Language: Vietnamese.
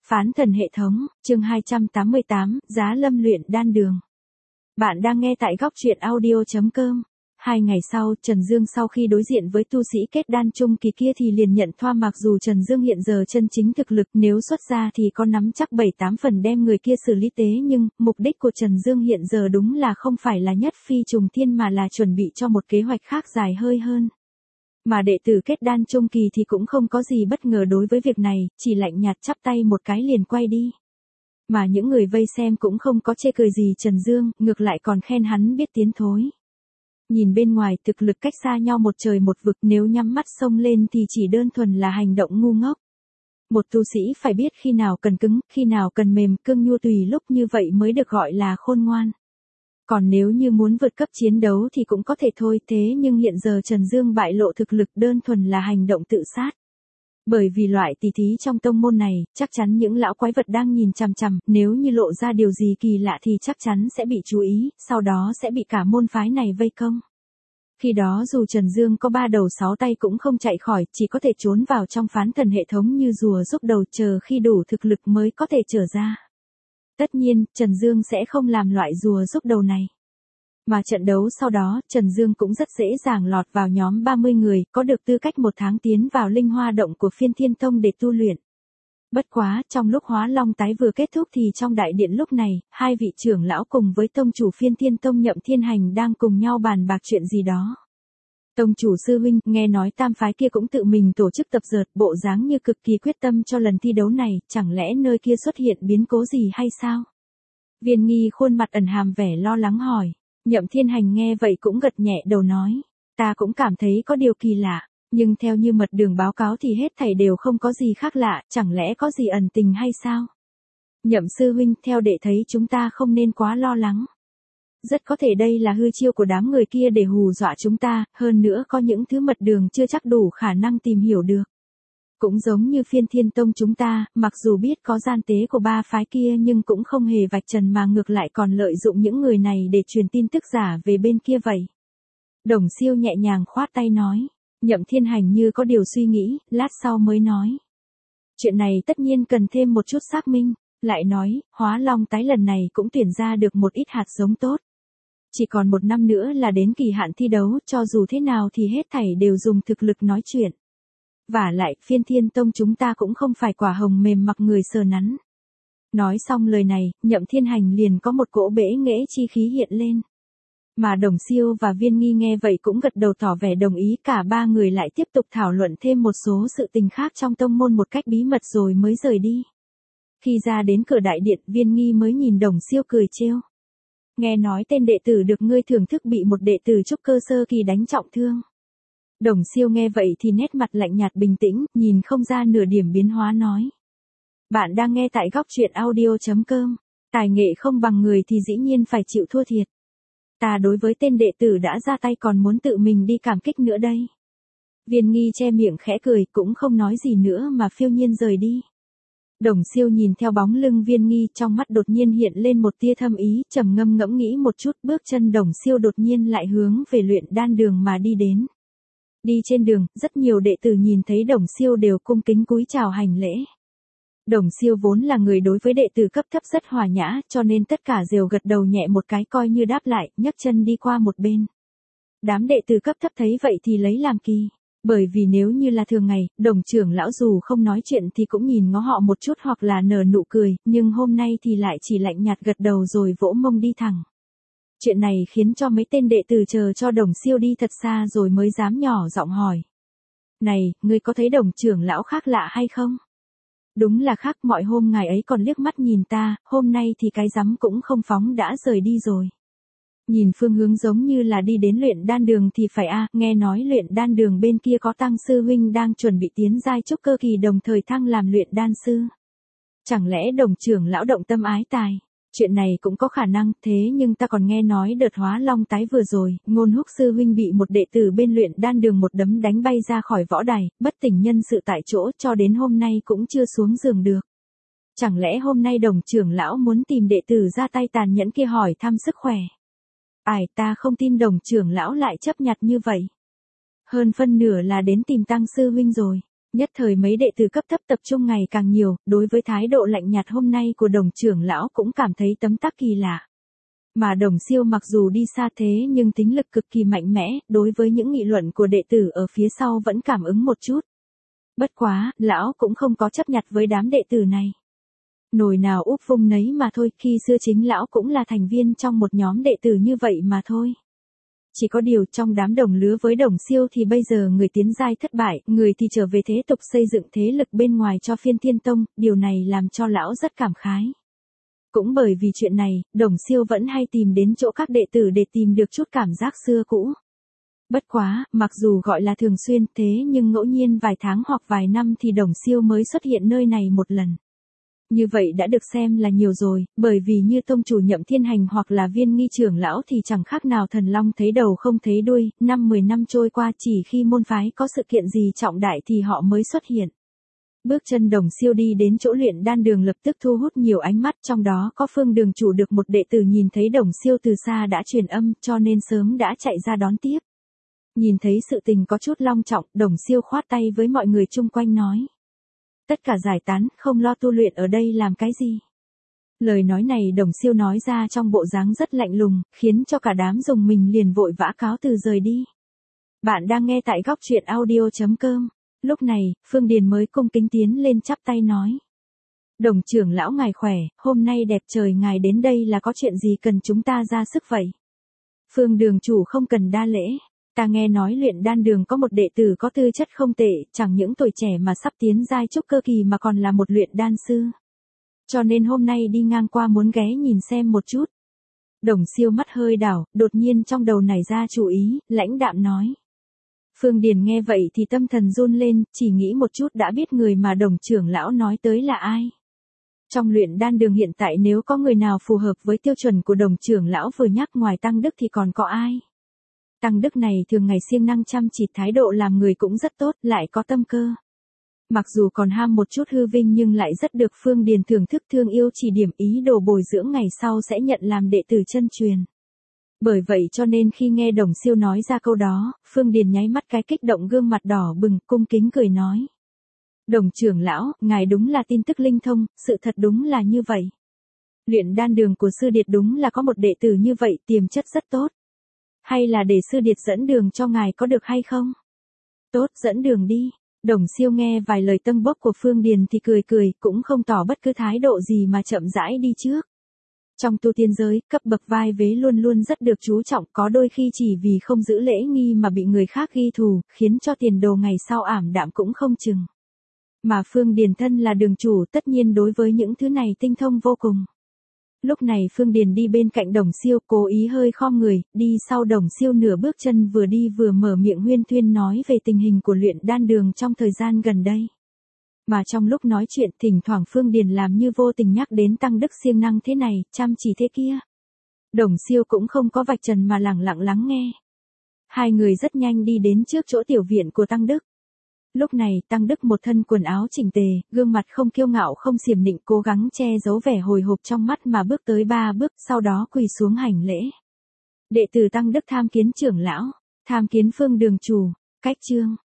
Phán thần hệ thống, chương 288, Giá Lâm luyện đan đường. Bạn đang nghe tại góc truyện audio.com. 2 ngày sau, Trần Dương sau khi đối diện với tu sĩ kết đan trung kỳ kia thì liền nhận thoa, mặc dù Trần Dương hiện giờ chân chính thực lực nếu xuất ra thì có nắm chắc 7-8 phần đem người kia xử lý tế, nhưng mục đích của Trần Dương hiện giờ đúng là không phải là nhất phi trùng thiên mà là chuẩn bị cho một kế hoạch khác dài hơi hơn. Mà đệ tử kết đan trung kỳ thì cũng không có gì bất ngờ đối với việc này, chỉ lạnh nhạt chắp tay một cái liền quay đi. Mà những người vây xem cũng không có chê cười gì Trần Dương, ngược lại còn khen hắn biết tiến thối. Nhìn bên ngoài thực lực cách xa nhau một trời một vực, nếu nhắm mắt xông lên thì chỉ đơn thuần là hành động ngu ngốc. Một tu sĩ phải biết khi nào cần cứng, khi nào cần mềm, cương nhu tùy lúc, như vậy mới được gọi là khôn ngoan. Còn nếu như muốn vượt cấp chiến đấu thì cũng có thể thôi, thế nhưng hiện giờ Trần Dương bại lộ thực lực đơn thuần là hành động tự sát. Bởi vì loại tỷ thí trong tông môn này, chắc chắn những lão quái vật đang nhìn chằm chằm, nếu như lộ ra điều gì kỳ lạ thì chắc chắn sẽ bị chú ý, sau đó sẽ bị cả môn phái này vây công. Khi đó dù Trần Dương có 3 đầu 6 tay cũng không chạy khỏi, chỉ có thể trốn vào trong phán thần hệ thống như rùa rúc đầu, chờ khi đủ thực lực mới có thể trở ra. Tất nhiên, Trần Dương sẽ không làm loại rùa rúc đầu này. Mà trận đấu sau đó, Trần Dương cũng rất dễ dàng lọt vào nhóm 30 người, có được tư cách 1 tháng tiến vào Linh Hoa Động của Phiên Thiên Tông để tu luyện. Bất quá, trong lúc Hóa Long tái vừa kết thúc thì trong đại điện lúc này, 2 vị trưởng lão cùng với tông chủ Phiên Thiên Tông Nhậm Thiên Hành đang cùng nhau bàn bạc chuyện gì đó. Tông chủ sư huynh, nghe nói tam phái kia cũng tự mình tổ chức tập dượt, bộ dáng như cực kỳ quyết tâm cho lần thi đấu này, chẳng lẽ nơi kia xuất hiện biến cố gì hay sao? Viên Nghi khuôn mặt ẩn hàm vẻ lo lắng hỏi. Nhậm Thiên Hành nghe vậy cũng gật nhẹ đầu nói, ta cũng cảm thấy có điều kỳ lạ, nhưng theo như mật đường báo cáo thì hết thảy đều không có gì khác lạ, chẳng lẽ có gì ẩn tình hay sao? Nhậm sư huynh, theo đệ thấy chúng ta không nên quá lo lắng. Rất có thể đây là hư chiêu của đám người kia để hù dọa chúng ta, hơn nữa có những thứ mật đường chưa chắc đủ khả năng tìm hiểu được. Cũng giống như Phiên Thiên Tông chúng ta, mặc dù biết có gian tế của 3 phái kia nhưng cũng không hề vạch trần mà ngược lại còn lợi dụng những người này để truyền tin tức giả về bên kia vậy. Đồng Siêu nhẹ nhàng khoát tay nói. Nhậm Thiên Hành như có điều suy nghĩ, lát sau mới nói. Chuyện này tất nhiên cần thêm một chút xác minh, lại nói, Hóa Long tái lần này cũng tuyển ra được một ít hạt giống tốt. Chỉ còn 1 năm nữa là đến kỳ hạn thi đấu, cho dù thế nào thì hết thảy đều dùng thực lực nói chuyện. Vả lại, Phiên Thiên Tông chúng ta cũng không phải quả hồng mềm mặc người sờ nắn. Nói xong lời này, Nhậm Thiên Hành liền có một cỗ bẽ nghễ chi khí hiện lên. Mà Đồng Siêu và Viên Nghi nghe vậy cũng gật đầu tỏ vẻ đồng ý, cả 3 người lại tiếp tục thảo luận thêm một số sự tình khác trong tông môn một cách bí mật rồi mới rời đi. Khi ra đến cửa đại điện, Viên Nghi mới nhìn Đồng Siêu cười trêu. Nghe nói tên đệ tử được ngươi thưởng thức bị một đệ tử trúc cơ sơ kỳ đánh trọng thương. Đồng Siêu nghe vậy thì nét mặt lạnh nhạt bình tĩnh, nhìn không ra nửa điểm biến hóa nói. Bạn đang nghe tại góc truyện audio.com. Tài nghệ không bằng người thì dĩ nhiên phải chịu thua thiệt. Ta đối với tên đệ tử đã ra tay còn muốn tự mình đi cảm kích nữa đây. Viên Nghi che miệng khẽ cười, cũng không nói gì nữa mà phiêu nhiên rời đi. Đồng Siêu nhìn theo bóng lưng Viên Nghi, trong mắt đột nhiên hiện lên một tia thâm ý, trầm ngâm ngẫm nghĩ một chút, bước chân Đồng Siêu đột nhiên lại hướng về luyện đan đường mà đi đến. Đi trên đường, rất nhiều đệ tử nhìn thấy Đồng Siêu đều cung kính cúi chào hành lễ. Đồng Siêu vốn là người đối với đệ tử cấp thấp rất hòa nhã, cho nên tất cả đều gật đầu nhẹ một cái coi như đáp lại, nhấc chân đi qua một bên. Đám đệ tử cấp thấp thấy vậy thì lấy làm kỳ. Bởi vì nếu như là thường ngày, Đồng trưởng lão dù không nói chuyện thì cũng nhìn ngó họ một chút hoặc là nở nụ cười, nhưng hôm nay thì lại chỉ lạnh nhạt gật đầu rồi vỗ mông đi thẳng. Chuyện này khiến cho mấy tên đệ tử chờ cho Đồng Siêu đi thật xa rồi mới dám nhỏ giọng hỏi. Này, ngươi có thấy Đồng trưởng lão khác lạ hay không? Đúng là khác, mọi hôm ngài ấy còn liếc mắt nhìn ta, hôm nay thì cái rắm cũng không phóng đã rời đi rồi. Nhìn phương hướng giống như là đi đến luyện đan đường thì phải nghe nói luyện đan đường bên kia có Tăng sư huynh đang chuẩn bị tiến giai trúc cơ kỳ đồng thời thăng làm luyện đan sư. Chẳng lẽ Đồng trưởng lão động tâm ái tài? Chuyện này cũng có khả năng, thế nhưng ta còn nghe nói đợt Hóa Long tái vừa rồi, Ngôn Húc sư huynh bị một đệ tử bên luyện đan đường một đấm đánh bay ra khỏi võ đài, bất tỉnh nhân sự tại chỗ, cho đến hôm nay cũng chưa xuống giường được. Chẳng lẽ hôm nay Đồng trưởng lão muốn tìm đệ tử ra tay tàn nhẫn kia hỏi thăm sức khỏe? Ta không tin Đồng trưởng lão lại chấp nhặt như vậy. Hơn phân nửa là đến tìm Tăng sư huynh rồi. Nhất thời mấy đệ tử cấp thấp tập trung ngày càng nhiều, đối với thái độ lạnh nhạt hôm nay của Đồng trưởng lão cũng cảm thấy tấm tắc kỳ lạ. Mà Đồng Siêu mặc dù đi xa thế nhưng tính lực cực kỳ mạnh mẽ, đối với những nghị luận của đệ tử ở phía sau vẫn cảm ứng một chút. Bất quá, lão cũng không có chấp nhặt với đám đệ tử này. Nồi nào úp vung nấy mà thôi, khi xưa chính lão cũng là thành viên trong một nhóm đệ tử như vậy mà thôi. Chỉ có điều trong đám đồng lứa với Đồng Siêu thì bây giờ người tiến giai thất bại, người thì trở về thế tục xây dựng thế lực bên ngoài cho Phiên Thiên Tông, điều này làm cho lão rất cảm khái. Cũng bởi vì chuyện này, Đồng Siêu vẫn hay tìm đến chỗ các đệ tử để tìm được chút cảm giác xưa cũ. Bất quá, mặc dù gọi là thường xuyên thế nhưng ngẫu nhiên vài tháng hoặc vài năm thì Đồng Siêu mới xuất hiện nơi này một lần. Như vậy đã được xem là nhiều rồi, bởi vì như tông chủ Nhậm Thiên Hành hoặc là Viên Nghi trưởng lão thì chẳng khác nào thần long thấy đầu không thấy đuôi, 5-10 năm trôi qua chỉ khi môn phái có sự kiện gì trọng đại thì họ mới xuất hiện. Bước chân Đồng Siêu đi đến chỗ luyện đan đường lập tức thu hút nhiều ánh mắt, trong đó có Phương đường chủ được một đệ tử nhìn thấy Đồng Siêu từ xa đã truyền âm cho nên sớm đã chạy ra đón tiếp. Nhìn thấy sự tình có chút long trọng, Đồng Siêu khoát tay với mọi người chung quanh nói. Tất cả giải tán, không lo tu luyện ở đây làm cái gì. Lời nói này Đồng Siêu nói ra trong bộ dáng rất lạnh lùng, khiến cho cả đám dùng mình liền vội vã cáo từ rời đi. Bạn đang nghe tại góc truyện audio.com. Lúc này, Phương Điền mới cung kính tiến lên chắp tay nói. Đồng trưởng lão ngài khỏe, hôm nay đẹp trời ngài đến đây là có chuyện gì cần chúng ta ra sức vậy? Phương đường chủ không cần đa lễ. Ta nghe nói luyện đan đường có một đệ tử có tư chất không tệ, chẳng những tuổi trẻ mà sắp tiến giai trúc cơ kỳ mà còn là một luyện đan sư. Cho nên hôm nay đi ngang qua muốn ghé nhìn xem một chút. Đồng Siêu mắt hơi đảo, đột nhiên trong đầu nảy ra chủ ý, lãnh đạm nói. Phương Điền nghe vậy thì tâm thần run lên, chỉ nghĩ một chút đã biết người mà Đồng trưởng lão nói tới là ai. Trong luyện đan đường hiện tại nếu có người nào phù hợp với tiêu chuẩn của Đồng trưởng lão vừa nhắc ngoài Tăng Đức thì còn có ai? Tăng Đức này thường ngày siêng năng chăm chỉ, thái độ làm người cũng rất tốt, lại có tâm cơ. Mặc dù còn ham một chút hư vinh nhưng lại rất được Phương Điền thưởng thức thương yêu chỉ điểm, ý đồ bồi dưỡng ngày sau sẽ nhận làm đệ tử chân truyền. Bởi vậy cho nên khi nghe Đồng Siêu nói ra câu đó, Phương Điền nháy mắt cái kích động, gương mặt đỏ bừng, cung kính cười nói. Đồng trưởng lão, ngài đúng là tin tức linh thông, sự thật đúng là như vậy. Luyện đan đường của sư điệt đúng là có một đệ tử như vậy, tiềm chất rất tốt. Hay là để sư điệt dẫn đường cho ngài có được hay không? Tốt, dẫn đường đi. Đồng Siêu nghe vài lời tâng bốc của Phương Điền thì cười cười, cũng không tỏ bất cứ thái độ gì mà chậm rãi đi trước. Trong tu tiên giới, cấp bậc vai vế luôn luôn rất được chú trọng, có đôi khi chỉ vì không giữ lễ nghi mà bị người khác ghi thù, khiến cho tiền đồ ngày sau ảm đạm cũng không chừng. Mà Phương Điền thân là đường chủ, tất nhiên đối với những thứ này tinh thông vô cùng. Lúc này Phương Điền đi bên cạnh Đồng Siêu, cố ý hơi khom người, đi sau Đồng Siêu nửa bước chân, vừa đi vừa mở miệng huyên thuyên nói về tình hình của luyện đan đường trong thời gian gần đây. Mà trong lúc nói chuyện thỉnh thoảng Phương Điền làm như vô tình nhắc đến Tăng Đức siêng năng thế này, chăm chỉ thế kia. Đồng Siêu cũng không có vạch trần mà lẳng lặng lắng nghe. Hai người rất nhanh đi đến trước chỗ tiểu viện của Tăng Đức. Lúc này Tăng Đức một thân quần áo chỉnh tề, gương mặt không kiêu ngạo không xiểm nịnh, cố gắng che giấu vẻ hồi hộp trong mắt mà bước tới 3 bước, sau đó quỳ xuống hành lễ. Đệ tử Tăng Đức tham kiến trưởng lão, tham kiến Phương đường chủ. Cách chương